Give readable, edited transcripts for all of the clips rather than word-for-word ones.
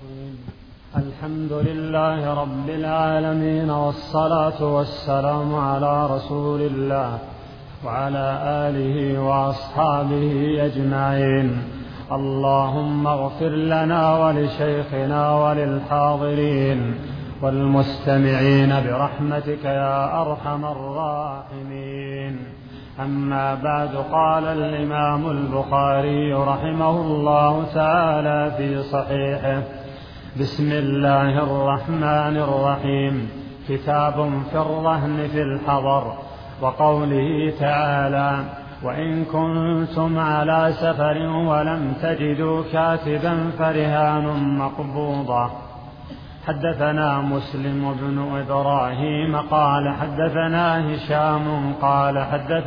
الرحيم. الحمد لله رب العالمين، والصلاة والسلام على رسول الله وعلى آله وأصحابه أجمعين. اللهم اغفر لنا ولشيخنا وللحاضرين والمستمعين برحمتك يا أرحم الراحمين. أما بعد، قال الإمام البخاري رحمه الله تعالى في صحيحه: بسم الله الرحمن الرحيم. كتاب في الرهن في الحضر. وقوله تعالى: وإن كنتم على سفر ولم تجدوا كاتبا فرهان مقبوضة. حدثنا مسلم بن إبراهيم قال حدثنا هشام قال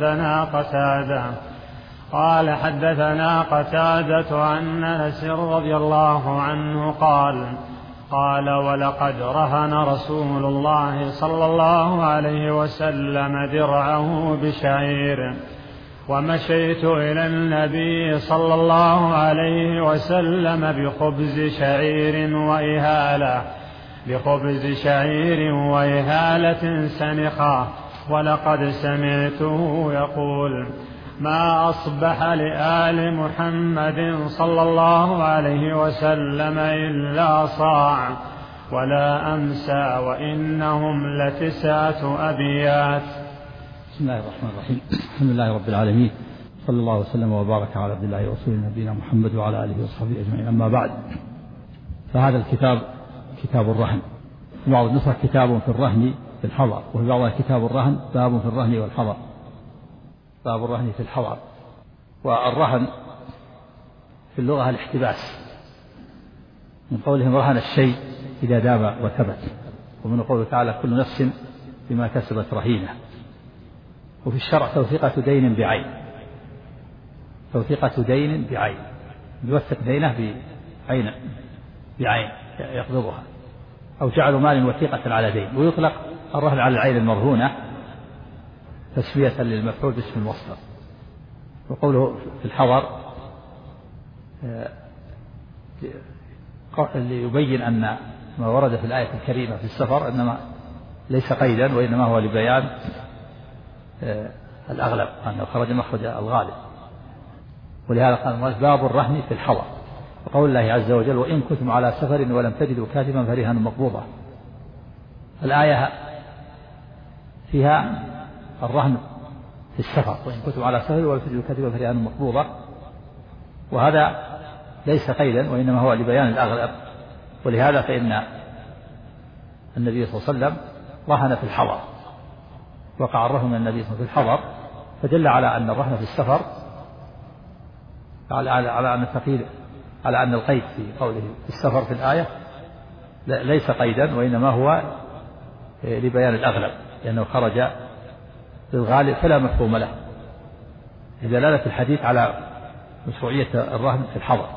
حدثنا قتادة عن أنس رضي الله عنه قال ولقد رهن رسول الله صلى الله عليه وسلم درعه بشعير، ومشيت إلى النبي صلى الله عليه وسلم بخبز شعير وإهالة سنخة، ولقد سمعته يقول: ما أصبح لآل محمد صلى الله عليه وسلم إلا صاع، ولا أمسى، وإنهم ل9 أبيات. بسم الله الرحمن الرحيم. الحمد لله رب العالمين، صلى الله وسلم وبارك على عبد الله ورسوله نبينا محمد وعلى آله وصحبه أجمعين. أما بعد، فهذا الكتاب كتاب الرهن. في بعض النسخ كتاب في الرهن في الحضر، وفي بعضها كتاب الرهن باب في الرهن والحضر، باب الرهن في الحضر. والرهن في اللغة الاحتباس، من قولهم رهن الشيء إذا دام وثبت، ومن قوله تعالى: كل نفس بما كسبت رهينة. وفي الشرع توثيقة دين بعين، يوثق دينه بعين يقبضها، أو جعل مال وثيقة على دين. ويطلق الرهن على العين المرهونة تسوية للمفعول باسم المصدر. وقوله في الحضر ليبين أن ما ورد في الآية الكريمة في السفر إنما ليس قيدا، وإنما هو لبيان الأغلب، أنه خرج مخرج الغالب. ولهذا قال باب الرهن في الحضر. وقول الله عز وجل: وإن كنتم على سفر ولم تجدوا كاتبا فرهان مقبوضة. الآية فيها الرهن في السفر: وإن كنتم على سفر ولم تجدوا كاتبا فرهان مقبوضة. وهذا ليس قيدا، وإنما هو لبيان الأغلب. ولهذا فإن النبي صلى الله عليه وسلم رهن في الحضر، وقع الرهن من النبي صلى الله عليه وسلم في الحضر، فدل على أن الرهن في السفر على أن القيد في قوله في السفر في الآية ليس قيدا، وإنما هو لبيان الأغلب، لأنه خرج للغالب فلا مفهوم له، لدلالة الحديث على مشروعية الرهن في الحضر.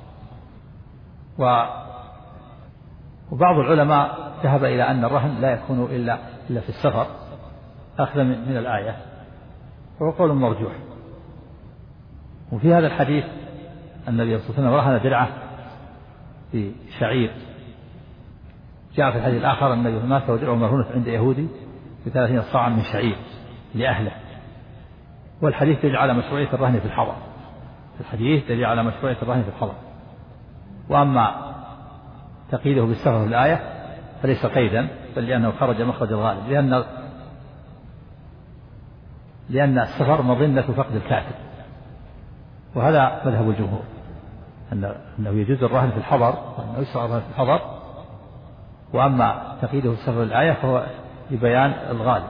وبعض العلماء ذهب إلى أن الرهن لا يكون إلا في السفر أخذ من الآية، وهو قول مرجوح. وفي هذا الحديث النبي صلى الله عليه وسلم رهن درعه في شعير. جاء في الحديث الآخر أن النبي مات ودرعه مرهونة عند يهودي ب30 صاعا من شعير لأهله. والحديث دليل على مشروعية الرهن في الحضر. وأما تقييده بالسفر في الآية فليس قيدا، بل لأنه خرج مخرج الغالب، لأن السفر مظنة فقد الكاتب. وهذا مذهب الجمهور، أنه يجوز الرهن في الحضر، وأنه يشرع الرهن في الحضر. وأما تقييده بالسفر في الآية فهو لبيان الغالب.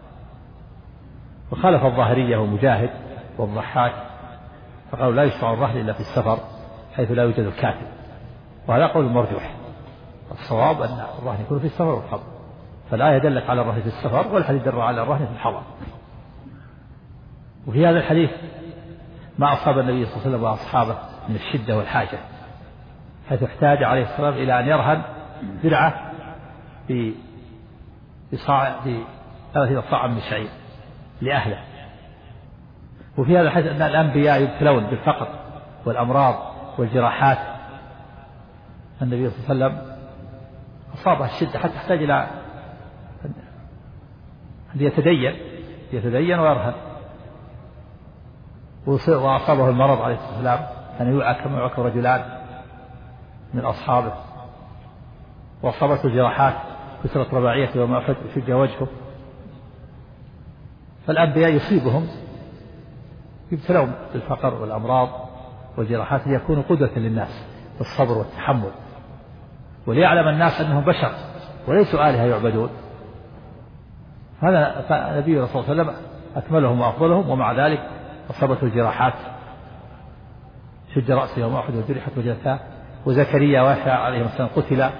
وخالف الظاهرية ومجاهد والضحاك، فقالوا لا يشرع الرهن إلا في السفر حيث لا يوجد الكاتب، وهذا قول مرجوح. الصواب أن الرهن يكون في السفر والحضر، فالآية دلت على الرهن في السفر، والحديث دل على الرهن في الحضر. وفي هذا الحديث ما أصاب النبي صلى الله عليه وسلم وأصحابه من الشدة والحاجة، حيث احتاج عليه الصلاة والسلام إلى أن يرهن درعه ب30 صاعا من شعير لأهله. وفي هذا الحديث أن الأنبياء يبتلون بالفقر والأمراض والجراحات النبي صلى الله عليه وسلم أصابه الشدة حتى تحتاج إلى أن يتدين ويرهن، وأصابه المرض عليه الصلاة والسلام أن يوعى كما يوعى رجلان من أصحابه، وأصابته جراحات كسرت رباعيته وما شج وجهه. فالأنبياء يصيبهم يبتلون بالفقر والأمراض والجراحات ليكونوا قدوة للناس بالصبر والتحمل، وليعلم الناس أنهم بشر وليسوا آلهة يعبدون. هذا النبي صلى الله عليه وسلم أكملهم وأفضلهم، ومع ذلك أصابته الجراحات، شج رأسه يوم أحد وجرحت وجهته، وزكريا ويحيى عليهم السلام قتلا.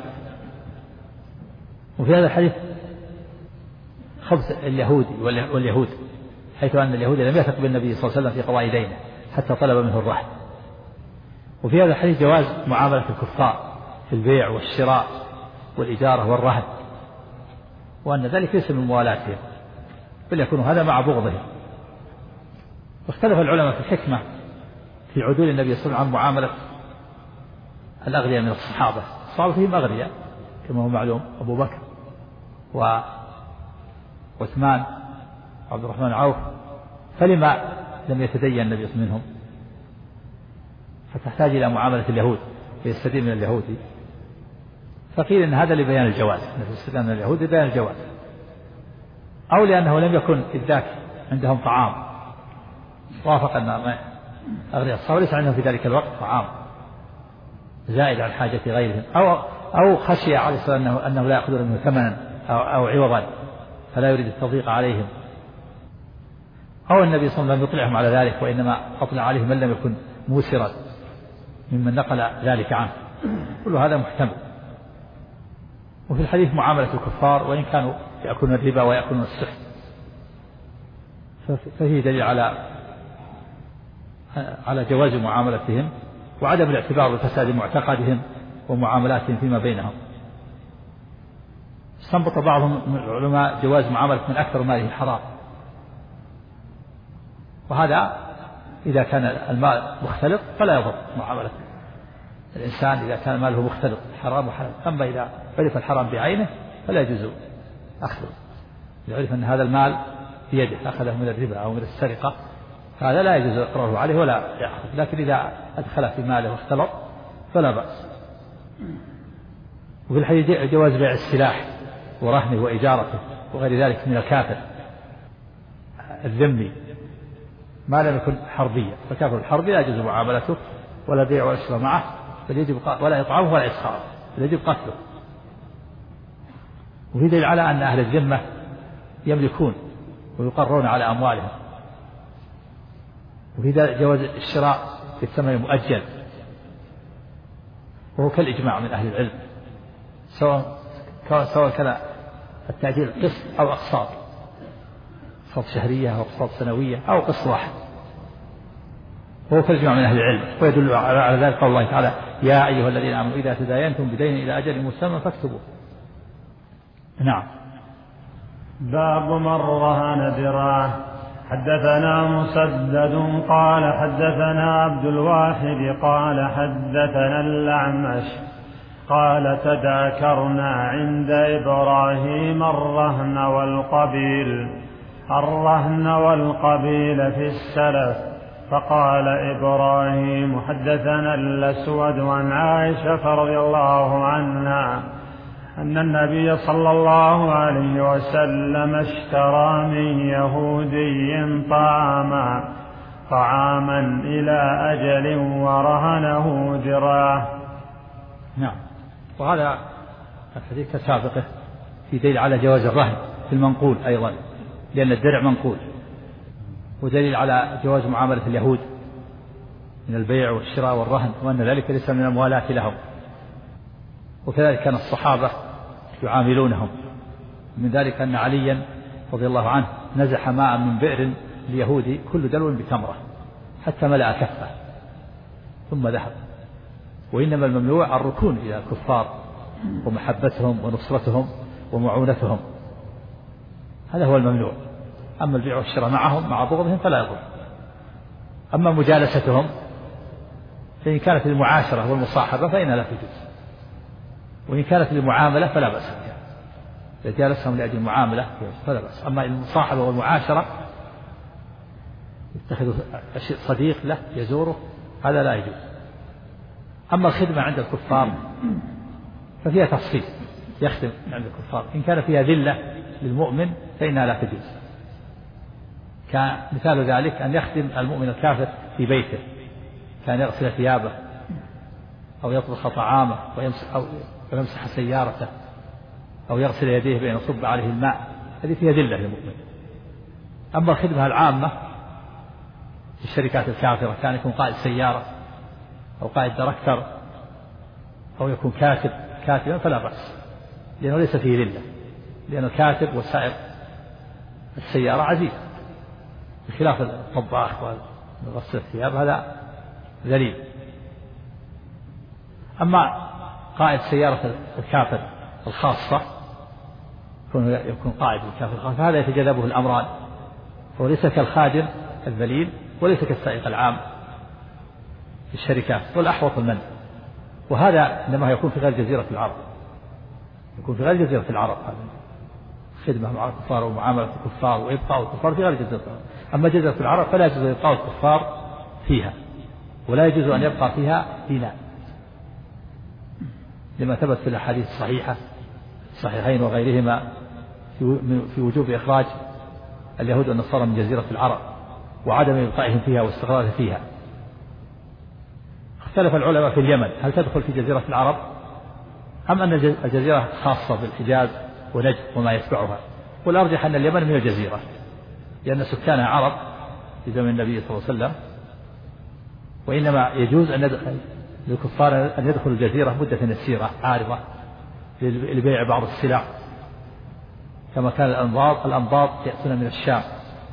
وفي هذا الحديث خبث اليهودي واليهود، حيث أن اليهود لم يثق بالنبي صلى الله عليه وسلم في قضاء دينه حتى طلب منه الرهن. وفي هذا الحديث جواز معاملة الكفار في البيع والشراء والإجارة والرهن، وأن ذلك ليس من موالاتهم بل يكون هذا مع بغضهم. واختلف العلماء في الحكمة في عدول النبي صلى الله عليه وسلم عن معاملة الأغنياء من الصحابة. الصحابة فيهم أغنياء كما هو معلوم، أبو بكر وعثمان وعبد الرحمن عوف، فلما لم يتدين النبي صلى الله عليه وسلم منهم؟ فتحتاج إلى معاملة اليهود فيستدين من اليهودي. فقيل إن هذا لبيان الجواز، مثل استدان من اليهود لبيان الجواز، أو لأنه لم يكن إذ ذاك عندهم طعام، وافق أن أغنياء الصحابة ليس عندهم في ذلك الوقت طعام زائد عن حاجة غيرهم، أو خشي عليه الصلاة أنه لا يأخذون منه ثمنا أو عوضا فلا يريد التضييق عليهم، أو النبي صلى الله عليه وسلم لم يطلعهم على ذلك، وإنما أطلع عليهم من لم يكن موسرا ممن نقل ذلك عنه. كل هذا محتمل. وفي الحديث معاملة الكفار وإن كانوا يأكلون الربا ويأكلون السحت، فهي دليل على جواز معاملتهم وعدم الاعتبار بفساد معتقدهم ومعاملاتهم فيما بينهم. استنبط بعضهم من العلماء جواز معاملة من أكثر ماله حرام، وهذا إذا كان المال مختلط فلا يضر معاملة الإنسان إذا كان ماله مختلط حرام وحلال. أما إذا عرف الحرام بعينه فلا يجوز أخذه. إذا عرف أن هذا المال بيده أخذه من الربا أو من السرقة فهذا لا يجوز إقراره عليه ولا يأخذ، لكن إذا أدخله في ماله واختلط فلا بأس. وفي الحديث جواز بيع السلاح ورهنه وإجارته وغير ذلك من الكافر الذمي ما لم يكن حربيا، فكافر الحربي لا يجوز معاملته ولا بيع ولا شراء معه، بل يجب ولا إطعامه ولا إسخاره، بل يجب قتله. وفي دليل على أن أهل الذمة يملكون ويقرون على أموالهم. وفي جواز الشراء بالثمن المؤجل، وهو كالإجماع من أهل العلم، سواء كان التأجيل قسط أو أقساط، أقساط شهرية أو أقساط سنوية أو قسط واحد، وهو كالإجماع من أهل العلم. ويدل على ذلك قول الله تعالى: يا أيها الذين آمنوا إذا تداينتم بدين إلى أجل مسمى فاكتبوه. نعم. باب من رهن ذراعه. حدثنا مسدد قال حدثنا عبد الواحد قال حدثنا الأعمش قال تذاكرنا عند إبراهيم الرهن والقبيل في السلف، فقال إبراهيم: حدثنا الأسود عن عائشة رضي الله عنها أن النبي صلى الله عليه وسلم اشترى من يهودي طعاما إلى أجل ورهنه ذراعه. نعم. وهذا الحديث كسابقه في دليل على جواز الرهن في المنقول أيضا، لأن الدرع منقول، ودليل على جواز معاملة اليهود من البيع والشراء والرهن، وأن ذلك ليس من الموالاة لهم. وكذلك كان الصحابة يعاملونهم. من ذلك أن عليا رضي الله عنه نزح ماء من بئر اليهودي كل دلو بتمرة حتى ملأ كفه ثم ذهب. وإنما الممنوع الركون إلى الكفار ومحبتهم ونصرتهم ومعونتهم، هذا هو الممنوع. أما البيع والشراء معهم مع بغضهم فلا يضر. أما مجالستهم فإن كانت المعاشرة والمصاحبة فإنها لا تجوز. وإن كانت للمعاملة فلا بأس بها، إذا جالسهم لأجل المعاملة فلا بأس. أما المصاحبة والمعاشرة يتخذ صديق له يزوره هذا لا يجوز. أما الخدمة عند الكفار ففيها تفصيل، يخدم عند الكفار إن كان فيها ذلة للمؤمن فإنها لا تجوز. كمثال ذلك أن يخدم المؤمن الكافر في بيته، كان يغسل ثيابه أو يطبخ طعامه أو يمسح سيارته أو يغسل يديه بأن يصب عليه الماء، هذه فيها ذلة للمؤمن. أما الخدمة العامة في الشركات الكافرة، كان يكون قائد سيارة أو قائد دركتر أو يكون كاتبا فلا بأس، لأنه ليس فيه ذلة، لأن الكاتب وسائر السيارة عزيز، بخلاف الطباخ وغسل الثياب هذا ذليل. أما قائد سيارة الكافر الخاصة يكون قائد الكافر الخاصة، فهذا يتجنبه الأمران، فهو ليس كالخادم الذليل وليس كالسائق العام في الشركات، والأحوط المنع. وهذا إنما يكون في غير جزيرة العرب، يكون في غير جزيرة العرب، هذا خدمة مع الكفار ومعاملة الكفار وإبقاء الكفار في غير جزيرة العرب. أما جزيرة العرب فلا يجوز إبقاء الكفار فيها، ولا يجوز أن يبقى فيها دينار، لما ثبت في الأحاديث الصحيحة الصحيحين وغيرهما في وجوب إخراج اليهود والنصارى من جزيرة العرب وعدم إبقائهم فيها واستقرارهم فيها. اختلف العلماء في اليمن هل تدخل في جزيرة العرب أم أن الجزيرة خاصة بالحجاز ونجد وما يتبعها، والأرجح أن اليمن من الجزيرة، لأن سكانها عرب في زمن النبي صلى الله عليه وسلم، وإنما يجوز أن للكفار أن يدخلوا الجزيرة مدة يسيرة عارضة لبيع بعض السلع، كما كان الأنباط يأتون من الشام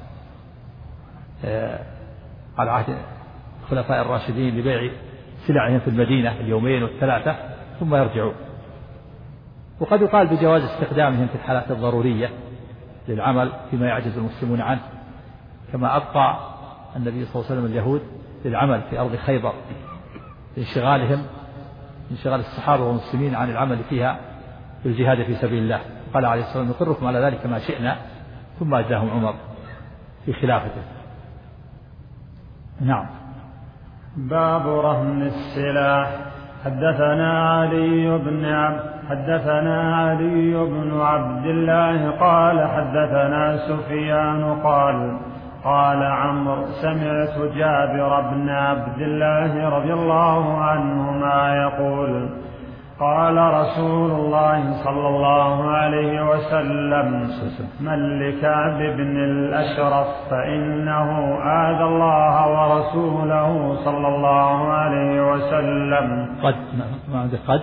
على عهد الخلفاء الراشدين لبيع سلعهم في المدينة اليومين والثلاثة ثم يرجعون. وقد يقال بجواز استخدامهم في الحالات الضرورية للعمل فيما يعجز المسلمون عنه، كما أبقى النبي صلى الله عليه وسلم اليهود للعمل في أرض خيبر انشغال الصحابة والمسلمين عن العمل فيها في الجهاد في سبيل الله. قال عليه الصلاة والسلام نقركم على ذلك ما شئنا، ثم أجاهم عمر في خلافته. نعم. باب رهن السلاح. حدثنا علي بن عبد الله قال حدثنا سفيان قال عمرو سمعت جابر بن عبد الله رضي الله عنهما يقول قال رسول الله صلى الله عليه وسلم من لكعب بن الأشرف فإنه آذى الله ورسوله صلى الله عليه وسلم. قد ما عندك قد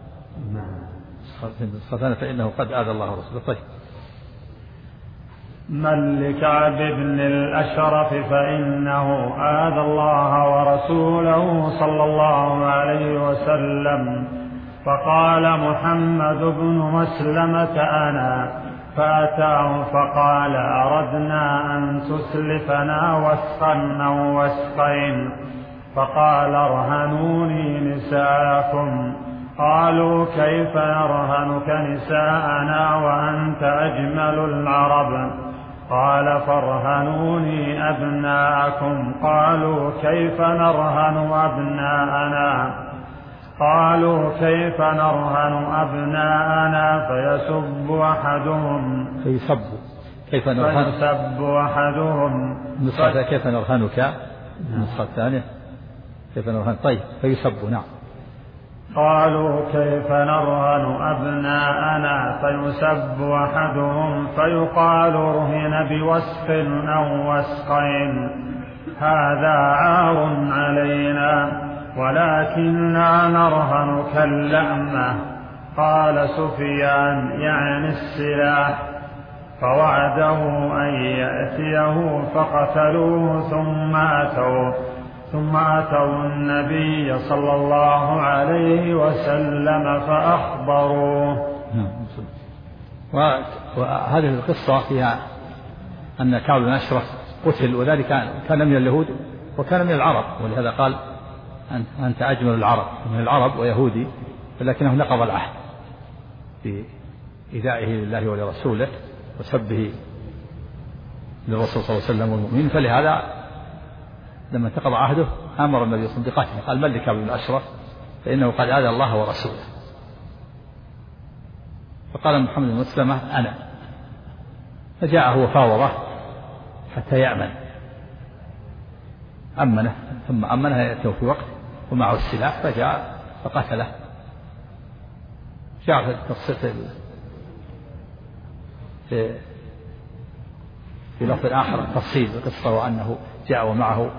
فإنه قد آذى الله ورسوله. طيب. من لكعب بن الأشرف فإنه آذى الله ورسوله صلى الله عليه وسلم. فقال محمد بن مسلمة أنا، فأتاه فقال أردنا أن تسلفنا وسقا أو وسقين، فقال ارهنوني نساءكم. قالوا كيف نرهنك نساءنا وأنت أجمل العرب؟ قال فارهنوني أبناءكم. قالوا كيف نرهن أبناءنا؟ قالوا كيف نرهن أبناءنا؟ فيسب أحدهم كيف نرهنك النسخة الثانية كيف نرهن. طيب. فيسب. نعم. قالوا كيف نرهن أبناءنا؟ فيسب أحدهم فيقال رهن بوسق أو وسقين، هذا عار علينا ولكننا نرهنك اللأمة. قال سفيان يعني السلاح. فوعده أن يأتيه فقتلوه ثم أتوا النبي صلى الله عليه وسلم فأخبروه. وهذه القصة فيها أن كعب بن أشرف قتل، وذلك كان من اليهود وكان من العرب، ولهذا قال أنت أجمل العرب، من العرب ويهودي، ولكنه نقض العهد بإيذائه لله ولرسوله وسبه للرسول صلى الله عليه وسلم والمؤمنين، فلهذا لما انتقض عهده أمر النبي صلى الله عليه وسلم بقتله، قال من لكعب بن الأشرف فإنه قد آذى الله ورسوله. فقال محمد بن مسلمة أنا، فجاءه وفاوضه حتى يأمن، أمنه ثم أمنه يأتيه في وقت ومعه السلاح، فجاء فقتله. جاء في التفصيل في لفظ آخر تفصيل القصة، وأنه جاء ومعه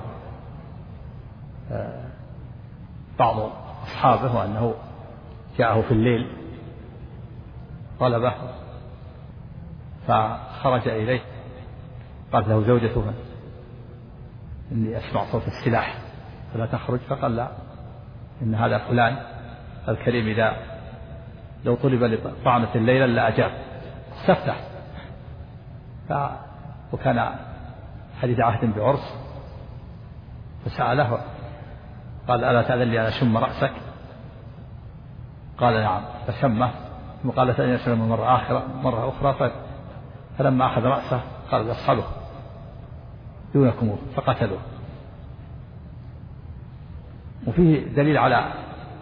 بعض أصحابه، وأنه جاءه في الليل طلبه فخرج إليه، قالت له زوجته إني أسمع صوت السلاح فلا تخرج، فقال لا، إن هذا فلان الكريم إذا لو طلب لطعنة الليلة لأجاب، استفتح. وكان حديث عهد بعرس، فسأله قال ألا تأذن لي أن أشم رأسك؟ قال نعم، فشمه، ثم قال ثانية يشم مرة أخرى، فلما أخذ رأسه قال لأصحابه دونكم، فقتلوه. وفيه دليل على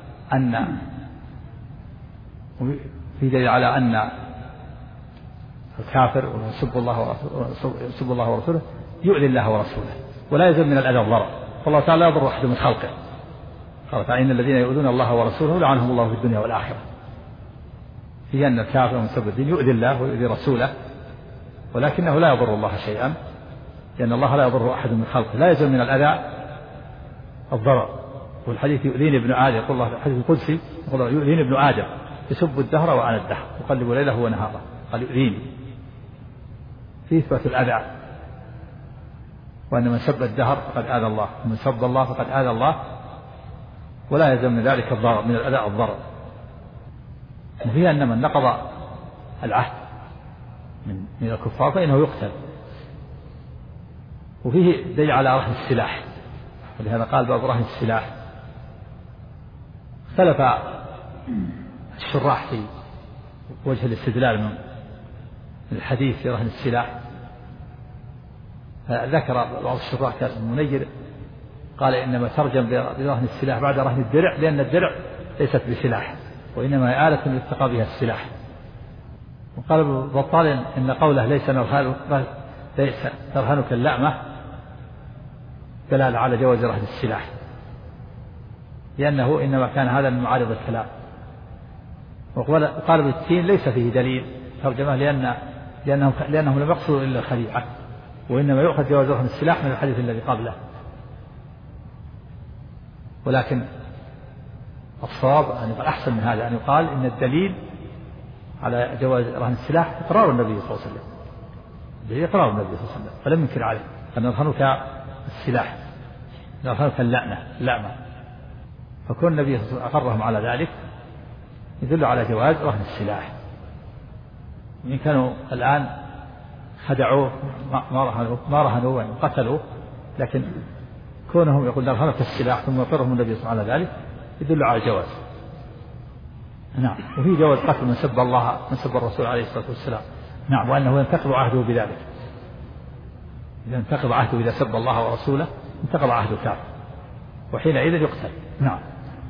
أن الكافر ويسب الله ورسوله يؤذي الله ورسوله، ولا يزال من الأذى الضرر، فالله تعالى لا يضر أحد من خلقه، قال تعالى إن الذين يؤذون الله ورسوله لعنهم الله في الدنيا والآخرة. فيه أن الكافر ومسب الدين يؤذي الله ويؤذي رسوله، ولكنه لا يضر الله شيئا، لأن الله لا يضر أحد من خلقه، لا يزال من الأذى الضرر. والحديث يؤذيني ابن آدم، يقول الله في الحديث القدسي يقول يؤذيني ابن آدم يسب الدهر وأنا الدهر أقلب ليله ونهاره، قال يؤذيني، في إثبات الأذى، وأن من سب الدهر فقد آذى الله، ومن سب الله فقد آذى الله، ولا يلزم من ذلك الضرر، من الأذى الضرر. وفي أن من نقض العهد من الكفار فإنه يقتل. وفيه دليل على رهن السلاح، ولهذا قال باب رهن السلاح. اختلف الشراح في وجه الاستدلال من الحديث في رهن السلاح. ذكر بعض الشراح كالمنير قال إنما ترجم برهن السلاح بعد رهن الدرع، لأن الدرع ليست بسلاح، وإنما هي آلة يتقى بها السلاح. وقال ابن بطال إن قوله ليس نرهنك اللأمة دلالة على جواز رهن السلاح، لأنه إنما كان هذا من معارض الكلام. وقال ابن التين ليس فيه دليل ترجمة، لأنهم لم يقصدوا إلا الخليعة، وإنما يؤخذ جواز رهن السلاح من الحديث الذي قبله. ولكن الصواب أن يقال أحسن من هذا، أن يقال إن الدليل على جواز رهن السلاح إقرار النبي صلى الله عليه وسلم، دليل إقرار النبي صلى الله عليه وسلم، فلم ينكر عليه أن نرهنك السلاح، نرهنك اللأمة، فكون النبي صلى الله عليه وسلم أقرهم على ذلك يدل على جواز رهن السلاح. وإن كانوا الآن خدعوه ما رهنوه يعني قتلوه، لكن كونهم يقول نرهنك السلاح ثم يقرهم النبي صلى الله عليه وسلم على ذلك يدل على الجواز. نعم. وفي جواز قتل من سب الله، من سب الرسول عليه الصلاة والسلام. نعم. وأنه ينتقض عهده بذلك، إذا انتقض عهده إذا سب الله ورسوله انتقض عهده كافر، وحينئذ يقتل. نعم.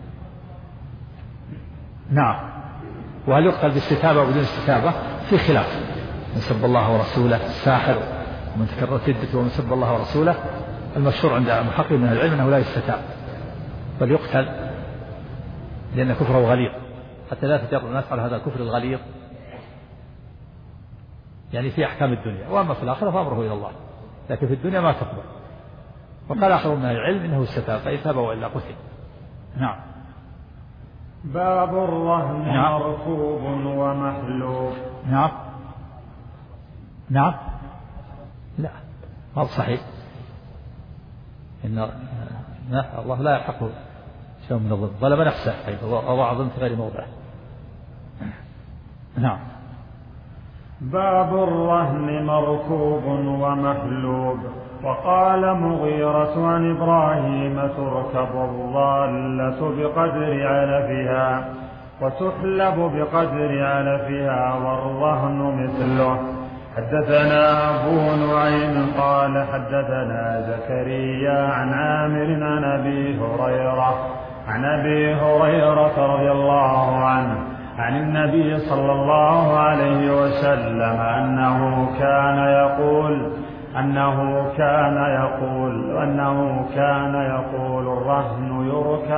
نعم. وهل يقتل باستتابة وبدون استتابة؟ في خلاف. من سب الله ورسوله الساحر، ومن تكررت ردته ومن سب الله ورسوله، المشهور عند المحقق من العلم أنه لا يستتاب بل يقتل، لأن كفره غليظ، حتى لا تجر الناس على هذا الكفر الغليظ يعني في أحكام الدنيا، وأما في الآخرة فأمره إلى الله، لكن في الدنيا ما تقبل. وقال آخر من العلم إنه استتاب، فإن تاب وإلا قتل. نعم. باب الرهن. نعم. مركوب ومحلوب. نعم. نعم. لا ما صحيح، إن الله لا يحقه شيء من الظلم، ظلم نفسه وضع ظلم في غير موضعه. نعم. باب الرهن مركوب ومحلوب. وقال مغيرة عن إبراهيم تركب الضالة بقدر علفها، وتحلب بقدر علفها والرهن مثله. حدثنا أبو نعيم قال حدثنا زكريا عن عامر عن أبي هريرة رضي الله عنه عن النبي صلى الله عليه وسلم أنه كان يقول الرهن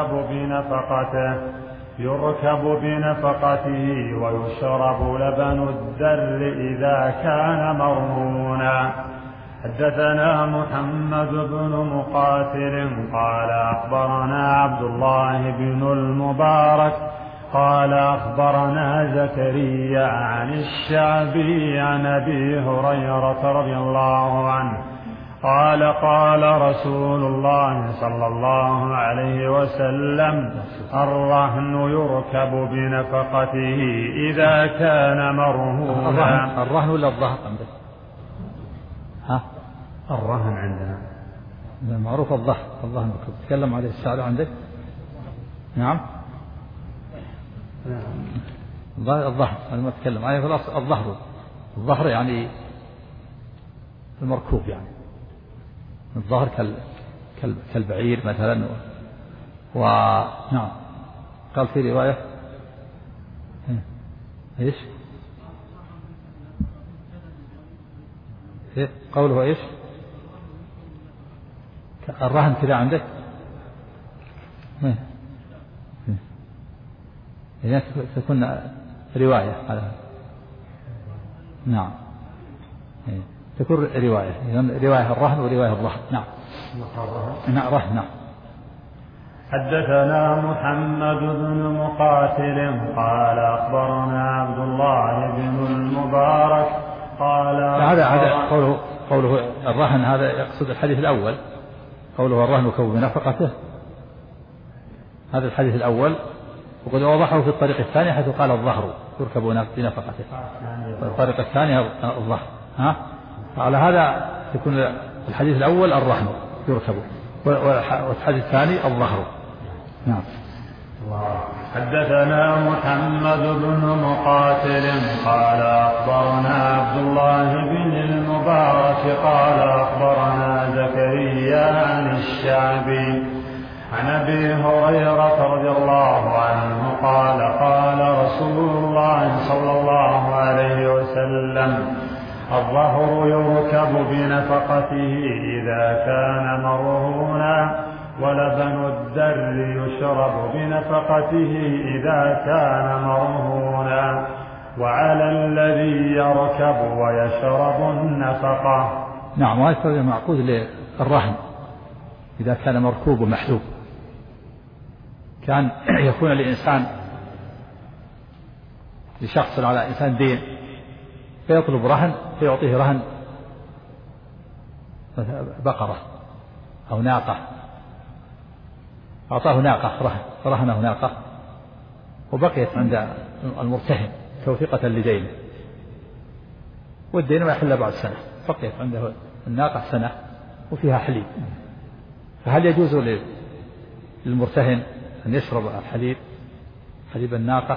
يركب بنفقته ويشرب لبن الدر إذا كان مرهونا. حدثنا محمد بن مقاتل قال أخبرنا عبد الله بن المبارك قال أخبرنا زكريا عن الشعبي عن أبي هريرة رضي الله عنه قال رسول الله صلى الله عليه وسلم الرهن يركب بنفقته إذا كان مرهونا. الرهن ولا الظهر عندك؟ الرهن عندنا معروف الظهر تتكلم عليه السعر عندك؟ نعم الظهر أنا ما أتكلم عليه في الأصل الظهر يعني المركوب يعني الظهر كالبعير مثلا نعم. قال في رواية ايش قوله ايش الرهن كذا عندك إذا تكون رواية على نعم تكون رواية رواية الرهن ورواية الظهر. نعم رهن. نعم. حدثنا محمد بن مقاتل قال أخبرنا عبد الله بن المبارك قال هذا قوله الرهن هذا يقصد الحديث الأول قوله الرهن يركب بنفقته هذا الحديث الأول وقد وضحه في الطريق الثاني حيث قال الظهر يركب بنفقته الطريق الثاني الظهر على هذا يكون الحديث الأول الرهن يركب والحديث الثاني الظهر. نعم. حدثنا محمد بن مقاتل قال أخبرنا عبد الله بن المبارك قال أخبرنا زكريا عن الشعبي عن أبي هريرة رضي الله عنه قال رسول الله صلى الله عليه وسلم الظهر يركب بنفقته إذا كان مرهونا ولبن الدر يشرب بنفقته إذا كان مرهونا وعلى الذي يركب ويشرب النفقة. نعم. وهذا معقود للرهن إذا كان مركوب ومحلوب كان يكون الإنسان لشخص على إنسان دين فيطلب رهن فيعطيه رهن بقرة أو ناقة أعطاه ناقة رهنه ناقة وبقيت عند المرتهن توثيقة لدينه والدين ما يحل بعد سنة بقيت عنده الناقة سنة وفيها حليب فهل يجوز للمرتهن أن يشرب حليب الناقة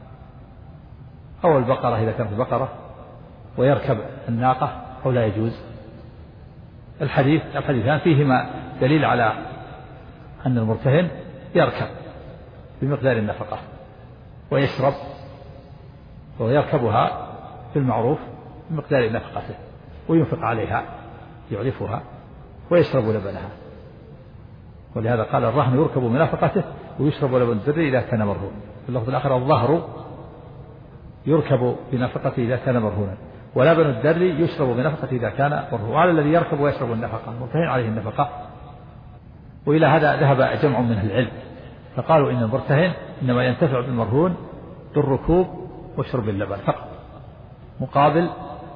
أو البقرة إذا كانت بقرة ويركب الناقة أو لا يجوز؟ الحديثان فيهما دليل على أن المرتهن يركب بمقدار النفقة ويشرب ويركبها بالمعروف بمقدار نفقته وينفق عليها يعرفها ويشرب لبنها ولهذا قال الرهن يركب بنفقته ويشرب لبن الدر إذا كان مرهون. في اللفظ الآخر الظهر يركب بنفقته إذا كان مرهونا ولبن الدر يشرب بنفقته إذا كان مرهون. وعلى الذي يركب ويشرب النفقة مرتهن عليه النفقة. وإلى هذا ذهب جمع من العلم فقالوا إن المرتهن إنما ينتفع بالمرهون بالركوب وشرب اللبن فقط مقابل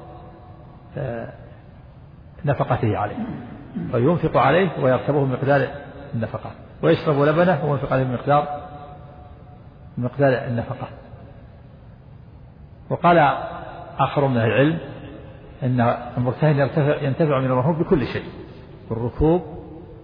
نفقته عليه فينفق عليه ويركبه بمقدار النفقة ويشرب لبنه وينفق عليه بمقدار النفقة. وقال آخر من العلم أن المرتهن ينتفع من المرهون بكل شيء بالركوب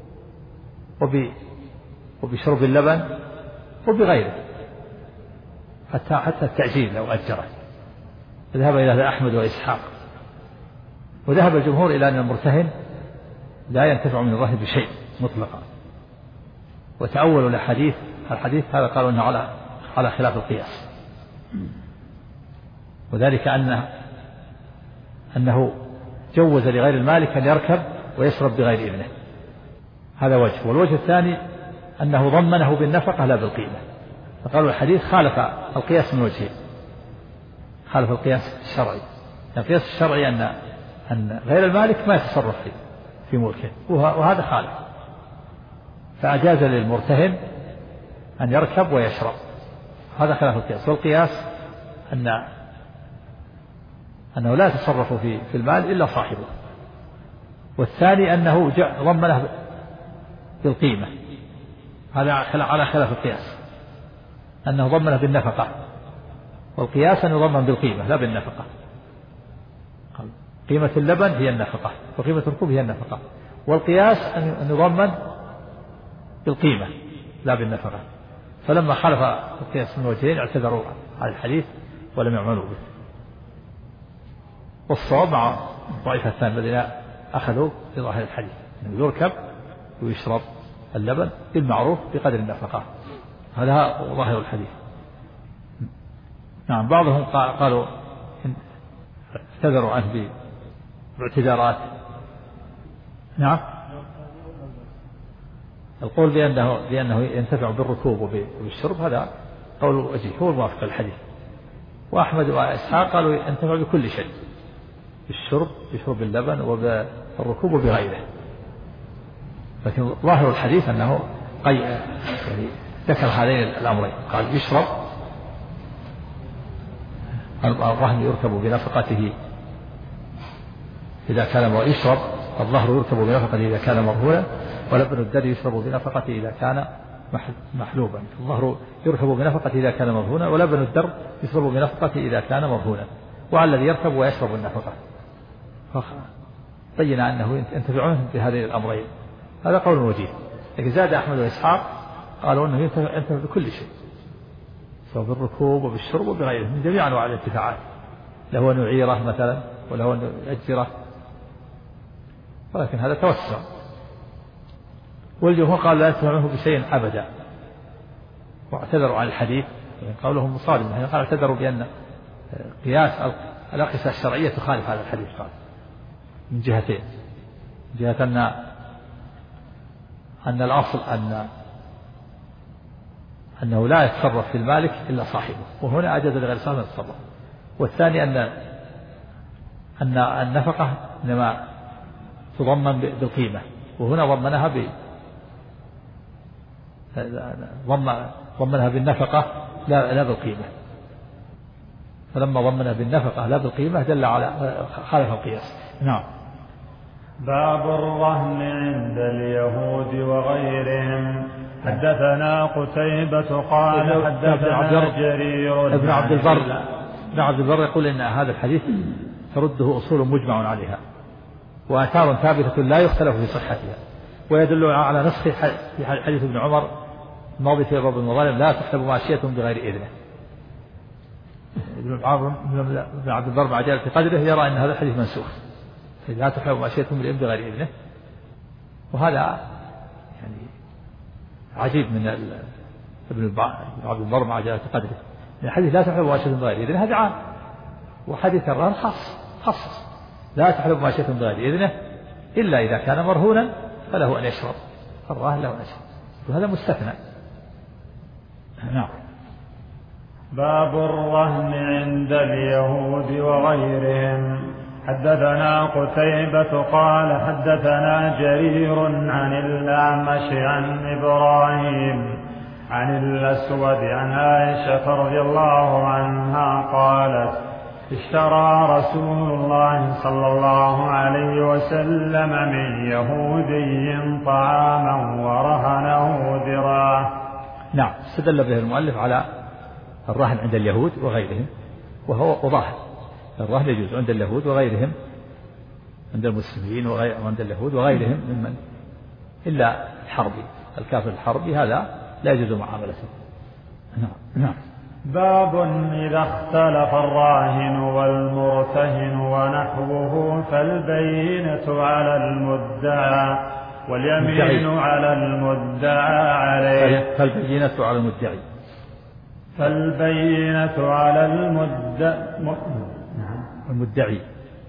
وبشرب اللبن وبغيره حتى التأجيل لو أجره. ذهب إلى أحمد وإسحاق. وذهب الجمهور إلى أن المرتهن لا ينتفع من الرهن بشيء مطلقا. وتأولوا الحديث هذا قالوا أنه على خلاف القياس، وذلك أنه جوز لغير المالك أن يركب ويشرب بغير إذنه. هذا وجه. والوجه الثاني أنه ضمنه بالنفقة لا بالقيمة. فقالوا الحديث خالف القياس من وجهين. خالف القياس الشرعي. القياس الشرعي أن غير المالك ما يتصرف في ملكه، وهذا خالف. فأجاز للمرتهن أن يركب ويشرب، هذا خلاف القياس. والقياس أنه لا يتصرف في المال إلا صاحبه. والثاني أنه ضمنه بالقيمة، هذا على خلاف القياس، أنه ضمنه بالنفقة. والقياس أن يضمن بالقيمة لا بالنفقة. قيمة اللبن هي النفقة، وقيمة الركوب هي النفقة. والقياس أن يضمن بالقيمة لا بالنفقة. فلما خالف القياس من وجهين اعتذروا على الحديث ولم يعملوا به. والصواب مع الطائفة الثانية الذين أخذوا في ظاهر الحديث أنه يركب ويشرب اللبن بالمعروف بقدر النفقة. هذا ظاهر الحديث. نعم. بعضهم قالوا اعتذروا عنه باعتذارات. نعم. القول بأنه ينتفع بالركوب وبالشرب هذا قول وجيه، هو الموافق للحديث. وأحمد وإسحاق قالوا ينتفع بكل شيء، بالشرب، بشرب اللبن وبالركوب وبغيره. لكن ظاهر الحديث أنه يعني ذكر هذين الأمرين، قال يشرب، الرهن يركب بنفقته إذا كان ويشرب، الظهر يركب بنفقته إذا كان مرهونا، ولبن الدر يشرب بنفقته إذا كان محلوبا. الظهر يركب بنفقته إذا كان مرهونا، ولبن الدر يشرب بنفقته إذا كان مرهونا، وعلى الذي يركب ويشرب النفقة. بين أنه ينتفعون بهذين الأمرين. هذا قول وجيه. لكن زاد أحمد وإسحاق قالوا أنه ينتفع بكل شيء، سواء بالركوب وبالشرب وبغيره من جميع أنواع الانتفاعات، له أن يعيره مثلا وله أن يأجره. ولكن هذا توسع. والجمهور قال لا ينتفع منه بشيء أبدا، واعتذروا عن الحديث قولهم مصادم. قال اعتذروا بأن قياس الأقيسة الشرعية تخالف هذا الحديث. قال من جهتين: جهة أن الأصل أنه لا يتصرف في المالك إلا صاحبه، وهنا أجاز لغير صاحبه التصرف. والثاني أن النفقة إنما تضمن بالقيمة، وهنا ضمنها بالنفقة لا بالقيمة. فلما ضمنها بالنفقة لا بالقيمة دل على خالف القياس. نعم. باب الرهن عند اليهود وغيرهم. حدثنا قتيبة قال حدثنا جرير. ابن عبد البر يقول إن هذا الحديث ترده أصول مجمع عليها، وآثار ثابتة لا يختلف في صحتها، ويدل على نسخ في حديث ابن عمر الماضي في باب المظالم: لا تحسب ماشية بغير إذنه. ابن عبد البر مع جلالة قدره يرى أن هذا الحديث منسوخ، لا تحسب ماشية بغير إذنه. وهذا يعني عجيب من ابن عبد البر مع جلالة قدره. الحديث لا تحسب ماشية بغير إذنه هذا عام، وحديث الرهن خصص: لا تحسب ماشية بغير إذنه إلا إذا كان مرهونا فله أن يشرب، الرهن له أن يشرب، وهذا مستثنى. نعم. باب الرهن عند اليهود وغيرهم. حدثنا قتيبة قال حدثنا جرير عن الأعمش عن إبراهيم عن الأسود عن عائشة رضي الله عنها قالت: اشترى رسول الله صلى الله عليه وسلم من يهودي طعاما ورهنه ذراع. نعم. استدل به المؤلف على الرهن عند اليهود وغيرهم، وهو ظاهر. الرهن يجوز عند اليهود وغيرهم، عند المسلمين وعند اليهود وغيرهم ممن إلا الحربي، الكافر الحربي هذا لا يجوز معاملته. نعم. باب إذا اختلف الراهن والمرتهن ونحوه فالبينة على المدعى واليمين على المدعى عليه. فالبينة على المدعي. فالبينة على المدعي.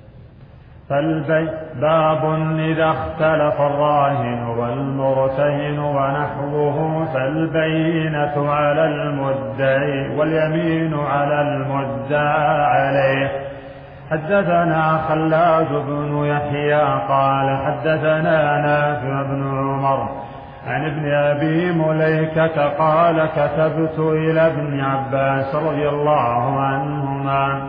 باب إذا اختلف الراهن والمرتهن ونحوه فالبينة على المدعي واليمين على المدعى عليه. حدثنا خلاد بن يحيى قال حدثنا نافع بن عمر عن ابن أبي مليكة قال كتبت إلى ابن عباس رضي الله عنهما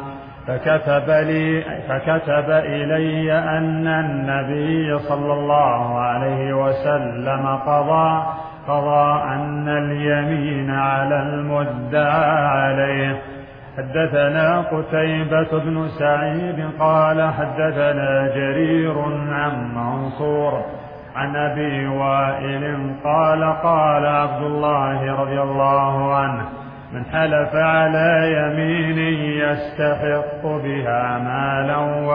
فكتب إلي أن النبي صلى الله عليه وسلم قضى أن اليمين على المدعى عليه. حدثنا قتيبة بن سعيد قال حدثنا جرير عن منصور عن أبي وائل قال قال عبد الله رضي الله عنه من حلف على يمين يستحق بها مالا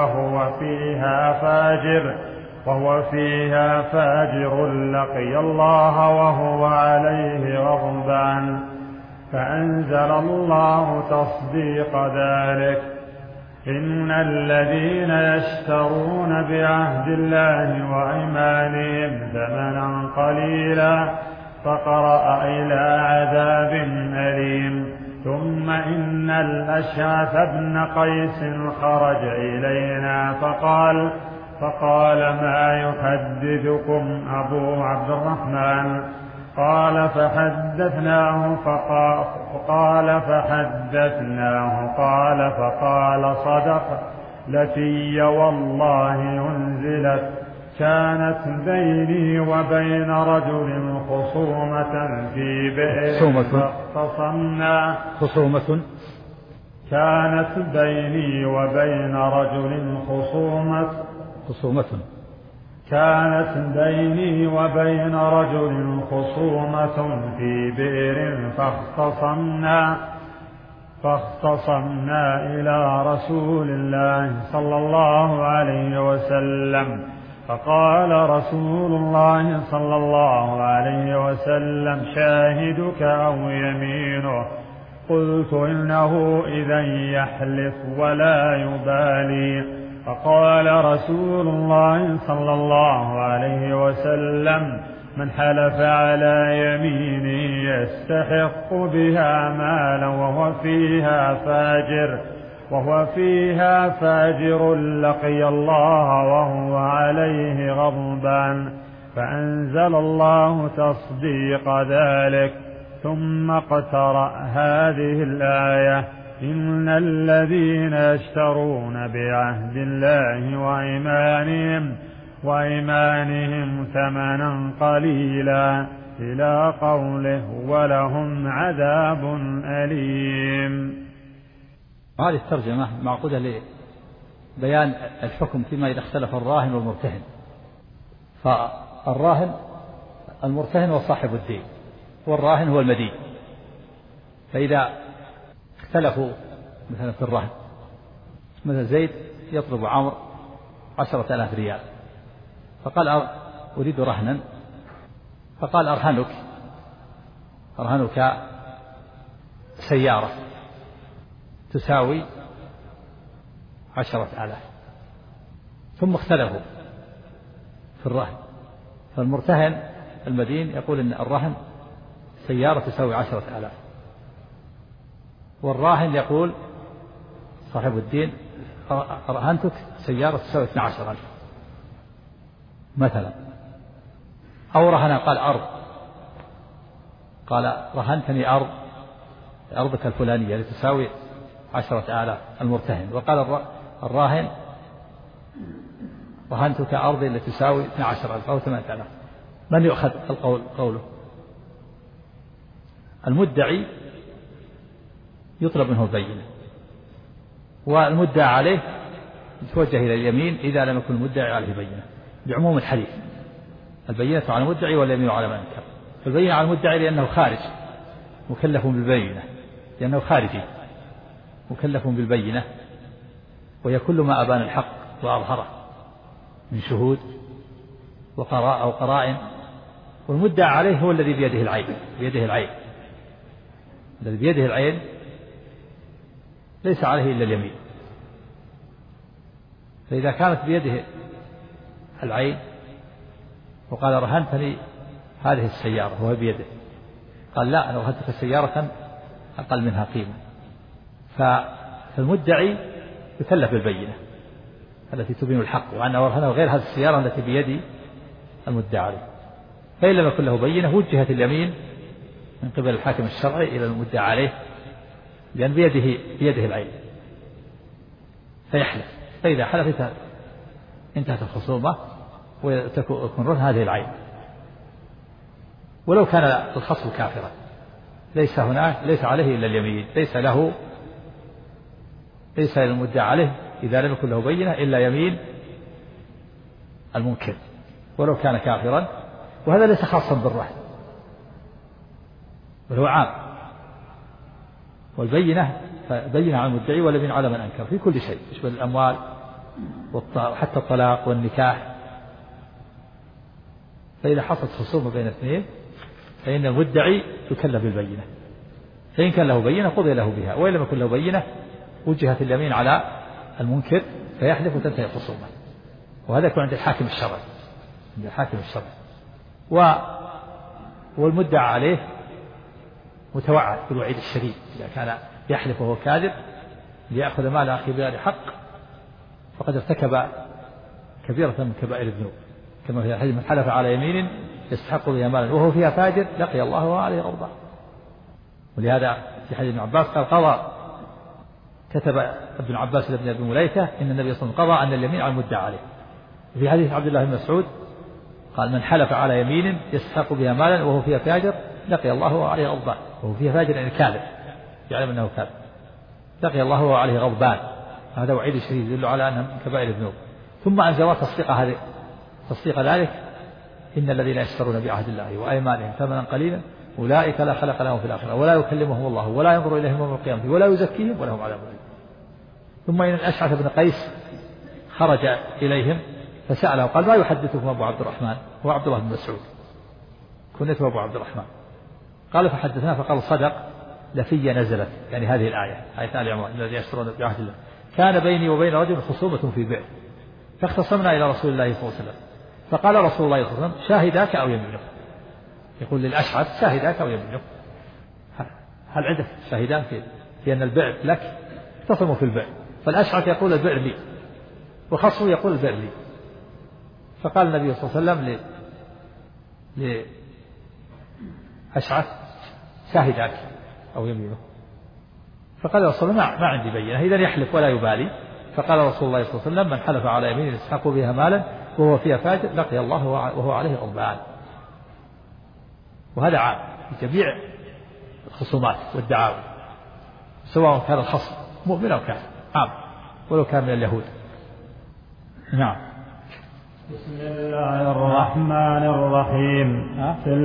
وهو فيها فاجر لقي الله وهو عليه غضبان فأنزل الله تصديق ذلك إن الذين يشترون بعهد الله وأيمانهم ثمنا قليلا فقرأ إلى عذاب أليم. ثم إن الأشعث بن قيس خرج إلينا فقال ما يحدثكم أبو عبد الرحمن؟ قال فحدثناه فقال صدق لتي والله أنزلت كانت بيني وبين رجل خصومة في بئر فاختصمنا. كانت بيني وبين رجل خصومة في بئر فاختصمنا إلى رسول الله صلى الله عليه وسلم فقال رسول الله صلى الله عليه وسلم شاهدك أو يمينه؟ قلت إنه إذا يحلف ولا يبالي. فقال رسول الله صلى الله عليه وسلم من حلف على يمين يستحق بها مالا وهو فيها فاجر لقي الله وهو عليه غضبان فأنزل الله تصديق ذلك. ثم اقترأ هذه الآية إن الذين يشترون بعهد الله وأيمانهم ثمنا قليلا إلى قوله ولهم عذاب أليم. هذه الترجمة معقودة لبيان الحكم فيما إذا اختلف الراهن والمرتهن. فالراهن المرتهن هو صاحب الدين والراهن هو المدين. فإذا اختلفوا مثلا في الرهن مثل زيد يطلب عمرو 10,000 ريال فقال أريد رهنا فقال أرهنك سيارة تساوي 10,000 ثم اختلفوا في الرهن. فالمرتهن المدين يقول إن الرهن سيارة تساوي 10,000 والراهن يقول صاحب الدين رهنتك سيارة تساوي 12,000 مثلا. أو رهن قال أرض قال رهنتني أرضك الفلانية لتساوي 10,000 المرتهن. وقال الراهن رهنتك أرضي التي تساوي 12,000 أو 8,000. من يؤخذ قوله؟ المدعي يطلب منه البينة والمدعى عليه يتوجه إلى اليمين إذا لم يكن المدعي عليه بينة بعموم الحديث. البينة على المدعي واليمين على من أنكر. البينة على المدعي لأنه خارج مكلف بالبينة لأنه خارجي مكلف بالبينة، وهي كل ما أبان الحق وأظهره من شهود وقراء أو قرائن. والمدعى عليه هو الذي بيده العين الذي بيده العين ليس عليه إلا اليمين. فإذا كانت بيده العين وقال رهنتني هذه السيارة وهي بيده، قال لا أنا رهنتك سيارة أقل منها قيمة، فالمدعي يكلف بالبينة التي تبين الحق وأن رهنه غير هذه السيارة التي بيد المدعى عليه. فإن لم يكن له بينة وجهت اليمين من قبل الحاكم الشرعي إلى المدعى عليه، لأن بيده العين فيحلف. فإذا حلف انتهت الخصومة وتكون رهن هذه العين. ولو كان الخصم كافرا ليس عليه إلا اليمين، ليس للمدعى عليه إذا لم يكن له بينة إلا يمين المنكر ولو كان كافرا. وهذا ليس خاصا بالرهن بل هو عام. والبينة فبينة على المدعي واليمين على من أنكر في كل شيء يشمل الأموال وحتى الطلاق والنكاح. فإذا حصلت خصومة بين اثنين فإن المدعي يكلف بالبينة، فإن كان له بينة قضي له بها، وإن لم يكن له بينة وجهت اليمين على المنكر فيحلف وتنتهي الخصومة. وهذا يكون عند الحاكم الشرعي. والمدعى عليه متوعد بالوعيد الشديد إذا كان يحلف وهو كاذب ليأخذ مال أخيه بغير حق فقد ارتكب كبيرة من كبائر الذنوب، كما في الحديث من حلف على يمين يستحق بها مالا وهو فيها فاجر لقي الله وعليه غضبان. ولهذا في حديث ابن عباس قال كتب ابن عباس لابن أبي مليكة إن النبي صلى الله عليه وسلم قضى أن اليمين على المدعى عليه. في حديث عبد الله بن مسعود قال من حلف على يمين يستحق بها مالا وهو فيها فاجر لقي الله وعليه غضبان. وهو فيها فاجر يعني كاذب يعلم أنه كاذب لقي الله وعليه غضبان. هذا وعيد شديد يدل على أنها من كبائر الذنوب. ثم أنزل تصديق ذلك إن الذين يشترون بعهد الله وأيمانهم ثمنا قليلا أولئك لا خلق لهم في الآخرة ولا يكلمهم الله ولا ينظر إليهم يوم القيامة ولا يزكيهم ولهم عذاب أليم. ثم إن الأشعث بن قيس خرج إليهم فسأله قال ما يحدثكم أبو عبد الرحمن؟ هو عبد الله بن مسعود كنيته أبو عبد الرحمن. قال فحدثنا فقال صدق لفي نزلت يعني هذه الآية آية آل عمران الذين يشترون بعهد الله كان بيني وبين رجل خصومة في بئر فاختصمنا إلى رسول الله صلى الله عليه وسلم فقال رسول الله صلى الله عليه وسلم شاهداك أو يمينك. يقول للأشعث شاهداك أو يمينك. هل عندك شاهدان في أن البئر لك؟ اختصموا في البئر فالأشعث يقول البئر لي وخصمه يقول البئر لي. فقال النبي صلى الله عليه وسلم لأشعث شاهداك أو يمينك. فقال رسول الله ما عندي بينة إذن يحلف ولا يبالي. فقال رسول الله صلى الله عليه وسلم من حلف على يمين يستحق بها مالا وهو فيها فاجر لقي الله وهو عليه غضبان. وهذا عام في جميع الخصومات والدعاوى سواء كان الخصم مؤمن أو كافر عام ولو كان من اليهود. نعم. بسم الله الرحمن الرحيم.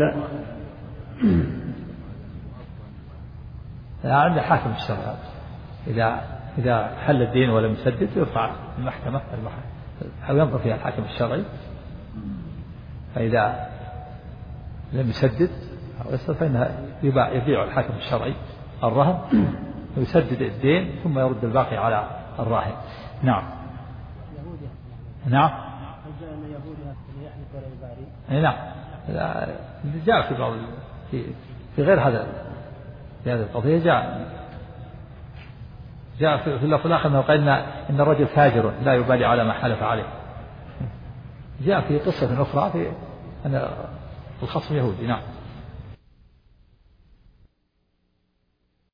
عند حاكم الشرع إذا حل الدين ولم يسدد يرفع المحكمة أو ينظر فيها الحاكم الشرعي. فإذا لم يسدد أو يسدد فإنها يبيع الحاكم الشرعي الرهن ويسدد الدين ثم يرد الباقي على الراهن. نعم. نعم. نعم. جاء في بعض في غير هذا في هذه القضية جاء في اللفظ الآخر أنه قال إن الرجل فاجر لا يبالي على ما حلف عليه. جاء في قصة أخرى في أن الخصم يهودي. نعم.